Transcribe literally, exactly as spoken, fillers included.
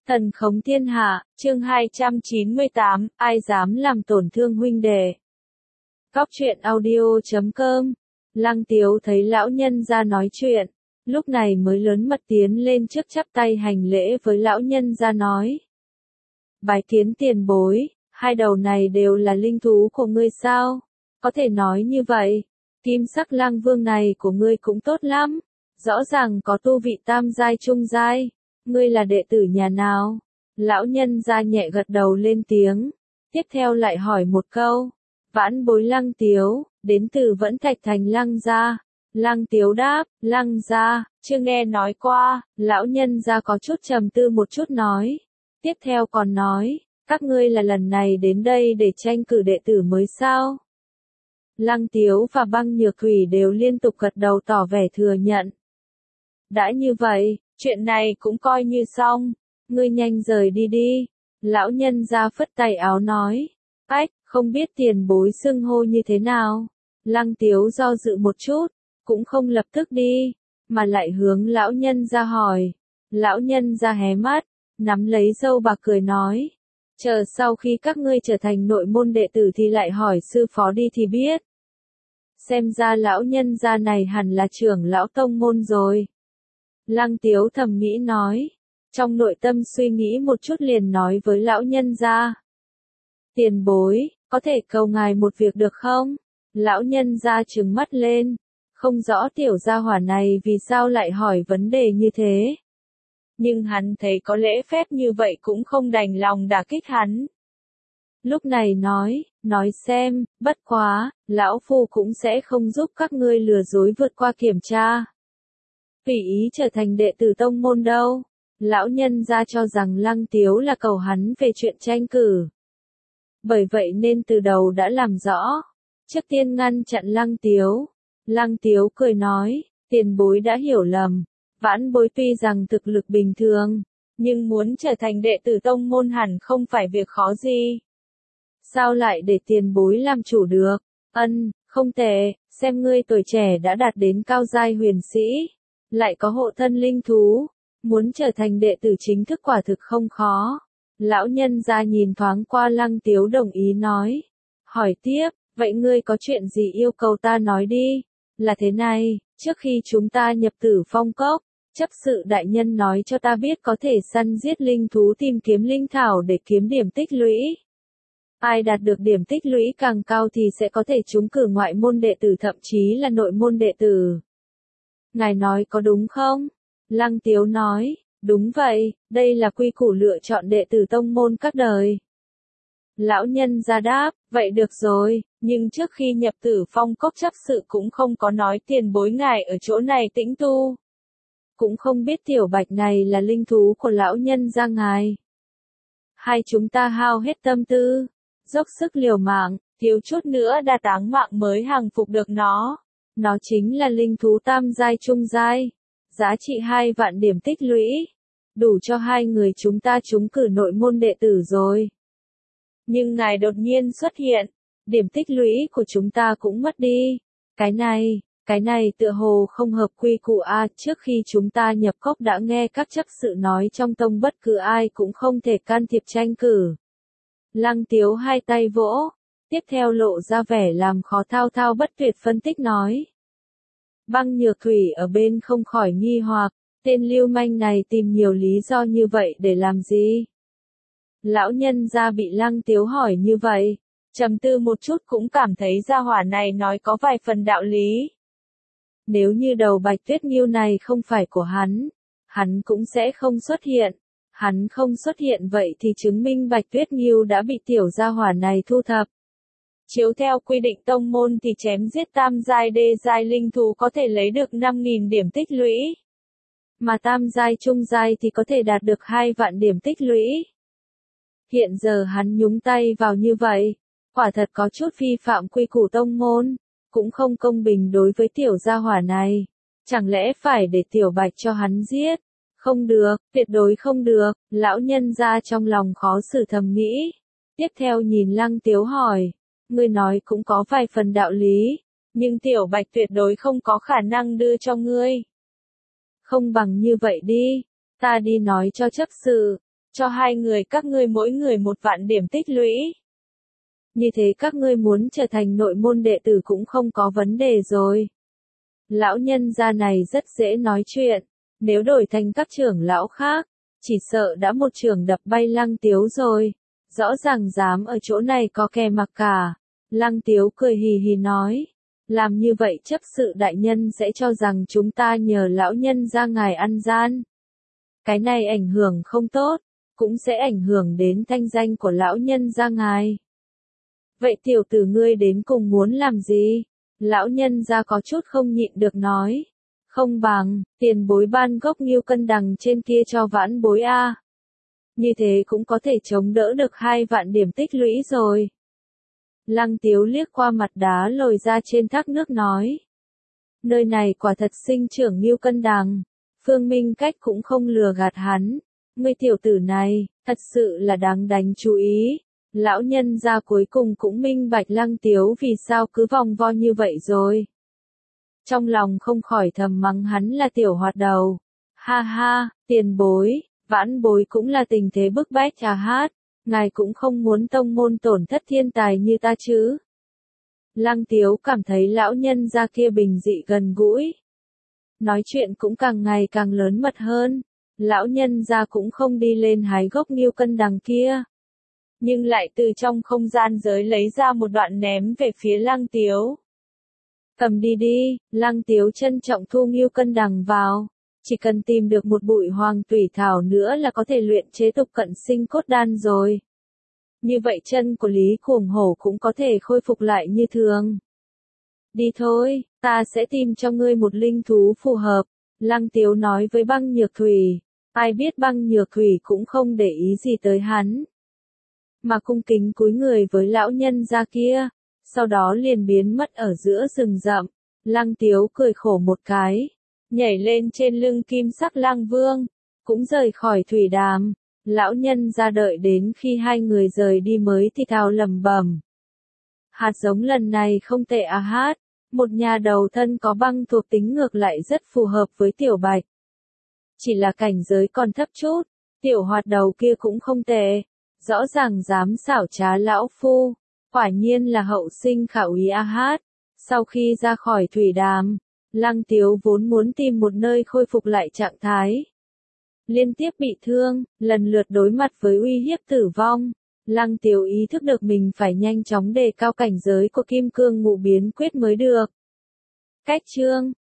Thần khống thiên hạ, chương hai trăm chín mươi tám, ai dám làm tổn thương huynh đệ. Góc truyện audio chấm com. Lăng Tiếu thấy lão nhân ra nói chuyện, lúc này mới lớn mật tiến lên trước chắp tay hành lễ với lão nhân ra nói. Bái kiến tiền bối, hai đầu này đều là linh thú của ngươi sao? Có thể nói như vậy, kim sắc lang vương này của ngươi cũng tốt lắm, rõ ràng có tu vị tam giai trung giai. Ngươi là đệ tử nhà nào? Lão nhân ra nhẹ gật đầu lên tiếng, tiếp theo lại hỏi một câu. Vãn bối Lăng Tiếu, đến từ Vẫn Thạch Thành Lăng gia. Lăng Tiếu đáp, Lăng gia, chưa nghe nói qua. Lão nhân ra có chút trầm tư một chút nói. Tiếp theo còn nói, các ngươi là lần này đến đây để tranh cử đệ tử mới sao? Lăng Tiếu và Băng Nhược Thủy đều liên tục gật đầu tỏ vẻ thừa nhận. Đã như vậy, chuyện này cũng coi như xong, ngươi nhanh rời đi đi. Lão nhân ra phất tay áo nói, ách, không biết tiền bối xưng hô như thế nào. Lăng Tiếu do dự một chút, cũng không lập tức đi, mà lại hướng lão nhân ra hỏi. Lão nhân ra hé mắt, nắm lấy dâu bạc cười nói, chờ sau khi các ngươi trở thành nội môn đệ tử thì lại hỏi sư phó đi thì biết. Xem ra lão nhân gia này hẳn là trưởng lão tông môn rồi. Lăng Tiếu thầm nghĩ nói, trong nội tâm suy nghĩ một chút liền nói với lão nhân gia. Tiền bối, có thể cầu ngài một việc được không? Lão nhân gia trừng mắt lên, không rõ tiểu gia hỏa này vì sao lại hỏi vấn đề như thế. Nhưng hắn thấy có lễ phép như vậy cũng không đành lòng đả kích hắn. Lúc này nói, nói xem, bất quá, lão phu cũng sẽ không giúp các ngươi lừa dối vượt qua kiểm tra. Tùy ý trở thành đệ tử tông môn đâu. Lão nhân ra cho rằng Lăng Tiếu là cầu hắn về chuyện tranh cử. Bởi vậy nên từ đầu đã làm rõ. Trước tiên ngăn chặn Lăng Tiếu. Lăng Tiếu cười nói, tiền bối đã hiểu lầm. Vãn bối tuy rằng thực lực bình thường, nhưng muốn trở thành đệ tử tông môn hẳn không phải việc khó gì. Sao lại để tiền bối làm chủ được? Ân, không tệ, xem ngươi tuổi trẻ đã đạt đến cao giai huyền sĩ. Lại có hộ thân linh thú, muốn trở thành đệ tử chính thức quả thực không khó. Lão nhân ra nhìn thoáng qua Lăng Tiếu đồng ý nói. Hỏi tiếp, vậy ngươi có chuyện gì yêu cầu ta nói đi? Là thế này, trước khi chúng ta nhập Tử Phong Cốc, chấp sự đại nhân nói cho ta biết có thể săn giết linh thú tìm kiếm linh thảo để kiếm điểm tích lũy. Ai đạt được điểm tích lũy càng cao thì sẽ có thể trúng cử ngoại môn đệ tử thậm chí là nội môn đệ tử. Ngài nói có đúng không? Lăng Tiếu nói, đúng vậy, đây là quy củ lựa chọn đệ tử tông môn các đời. Lão nhân ra đáp, vậy được rồi, nhưng trước khi nhập Tử Phong Cốc chấp sự cũng không có nói tiền bối ngài ở chỗ này tĩnh tu. Cũng không biết tiểu bạch này là linh thú của lão nhân ra ngài. Hai chúng ta hao hết tâm tư, dốc sức liều mạng, thiếu chút nữa đã táng mạng mới hàng phục được nó. Nó chính là linh thú tam giai trung giai, giá trị hai vạn điểm tích lũy, đủ cho hai người chúng ta trúng cử nội môn đệ tử rồi. Nhưng ngài đột nhiên xuất hiện, điểm tích lũy của chúng ta cũng mất đi. Cái này, cái này tựa hồ không hợp quy củ a. Trước khi chúng ta nhập cốc đã nghe các chấp sự nói trong tông bất cứ ai cũng không thể can thiệp tranh cử. Lăng Tiếu hai tay vỗ, tiếp theo lộ ra vẻ làm khó thao thao bất tuyệt phân tích nói. Băng Nhược Thủy ở bên không khỏi nghi hoặc, tên lưu manh này tìm nhiều lý do như vậy để làm gì? Lão nhân gia bị Lăng Tiếu hỏi như vậy, trầm tư một chút cũng cảm thấy gia hỏa này nói có vài phần đạo lý. Nếu như đầu Bạch Tuyết Nghiêu này không phải của hắn, hắn cũng sẽ không xuất hiện. Hắn không xuất hiện vậy thì chứng minh Bạch Tuyết Nghiêu đã bị tiểu gia hỏa này thu thập. Chiếu theo quy định tông môn thì chém giết tam giai đê giai linh thú có thể lấy được năm nghìn điểm tích lũy. Mà tam giai trung giai thì có thể đạt được hai vạn điểm tích lũy. Hiện giờ hắn nhúng tay vào như vậy, quả thật có chút vi phạm quy củ tông môn, cũng không công bình đối với tiểu gia hỏa này. Chẳng lẽ phải để tiểu Bạch cho hắn giết? Không được, tuyệt đối không được, lão nhân ra trong lòng khó xử thầm nghĩ. Tiếp theo nhìn Lăng Tiếu hỏi, ngươi nói cũng có vài phần đạo lý, nhưng tiểu Bạch tuyệt đối không có khả năng đưa cho ngươi. Không bằng như vậy đi, ta đi nói cho chấp sự, cho hai người các ngươi mỗi người một vạn điểm tích lũy. Như thế các ngươi muốn trở thành nội môn đệ tử cũng không có vấn đề rồi. Lão nhân gia này rất dễ nói chuyện, nếu đổi thành các trưởng lão khác, chỉ sợ đã một trường đập bay Lăng Tiếu rồi. Rõ ràng dám ở chỗ này có kẻ mặc cả. Lăng Tiếu cười hì hì nói, làm như vậy chấp sự đại nhân sẽ cho rằng chúng ta nhờ lão nhân gia ngài ăn gian. Cái này ảnh hưởng không tốt, cũng sẽ ảnh hưởng đến thanh danh của lão nhân gia ngài. Vậy tiểu tử ngươi đến cùng muốn làm gì? Lão nhân gia có chút không nhịn được nói. Không bằng, tiền bối ban gốc Ngưu Cân Đằng trên kia cho vãn bối a. Như thế cũng có thể chống đỡ được hai vạn điểm tích lũy rồi. Lăng Tiếu liếc qua mặt đá lồi ra trên thác nước nói. Nơi này quả thật sinh trưởng Ngưu Cân Đằng. Phương Minh Cách cũng không lừa gạt hắn. Ngươi tiểu tử này, thật sự là đáng đánh chú ý. Lão nhân gia cuối cùng cũng minh bạch Lăng Tiếu vì sao cứ vòng vo như vậy rồi. Trong lòng không khỏi thầm mắng hắn là tiểu hoạt đầu. Ha ha, tiền bối, vãn bối cũng là tình thế bức bách à hát. Ngài cũng không muốn tông môn tổn thất thiên tài như ta chứ. Lăng Tiếu cảm thấy lão nhân gia kia bình dị gần gũi. Nói chuyện cũng càng ngày càng lớn mật hơn. Lão nhân gia cũng không đi lên hái gốc Ngưu Cân Đằng kia. Nhưng lại từ trong không gian giới lấy ra một đoạn ném về phía Lăng Tiếu. Cầm đi đi, Lăng Tiếu trân trọng thu Ngưu Cân Đằng vào. Chỉ cần tìm được một bụi hoàng tủy thảo nữa là có thể luyện chế tục cận sinh cốt đan rồi. Như vậy chân của Lý Cuồng Hổ cũng có thể khôi phục lại như thường. Đi thôi, ta sẽ tìm cho ngươi một linh thú phù hợp. Lăng Tiếu nói với Băng Nhược Thủy. Ai biết Băng Nhược Thủy cũng không để ý gì tới hắn. Mà cung kính cúi người với lão nhân gia kia. Sau đó liền biến mất ở giữa rừng rậm. Lăng Tiếu cười khổ một cái. Nhảy lên trên lưng kim sắc lang vương. Cũng rời khỏi thủy đàm. Lão nhân ra đợi đến khi hai người rời đi mới thì thào lẩm bẩm. Hạt giống lần này không tệ à hát. Một nhà đầu thân có băng thuộc tính ngược lại rất phù hợp với tiểu bạch. Chỉ là cảnh giới còn thấp chút. Tiểu hoạt đầu kia cũng không tệ. Rõ ràng dám xảo trá lão phu. Quả nhiên là hậu sinh khảo ý a hát. Sau khi ra khỏi thủy đàm, Lăng Tiếu vốn muốn tìm một nơi khôi phục lại trạng thái. Liên tiếp bị thương, lần lượt đối mặt với uy hiếp tử vong. Lăng Tiếu ý thức được mình phải nhanh chóng đề cao cảnh giới của kim cương ngũ biến quyết mới được. Cách chương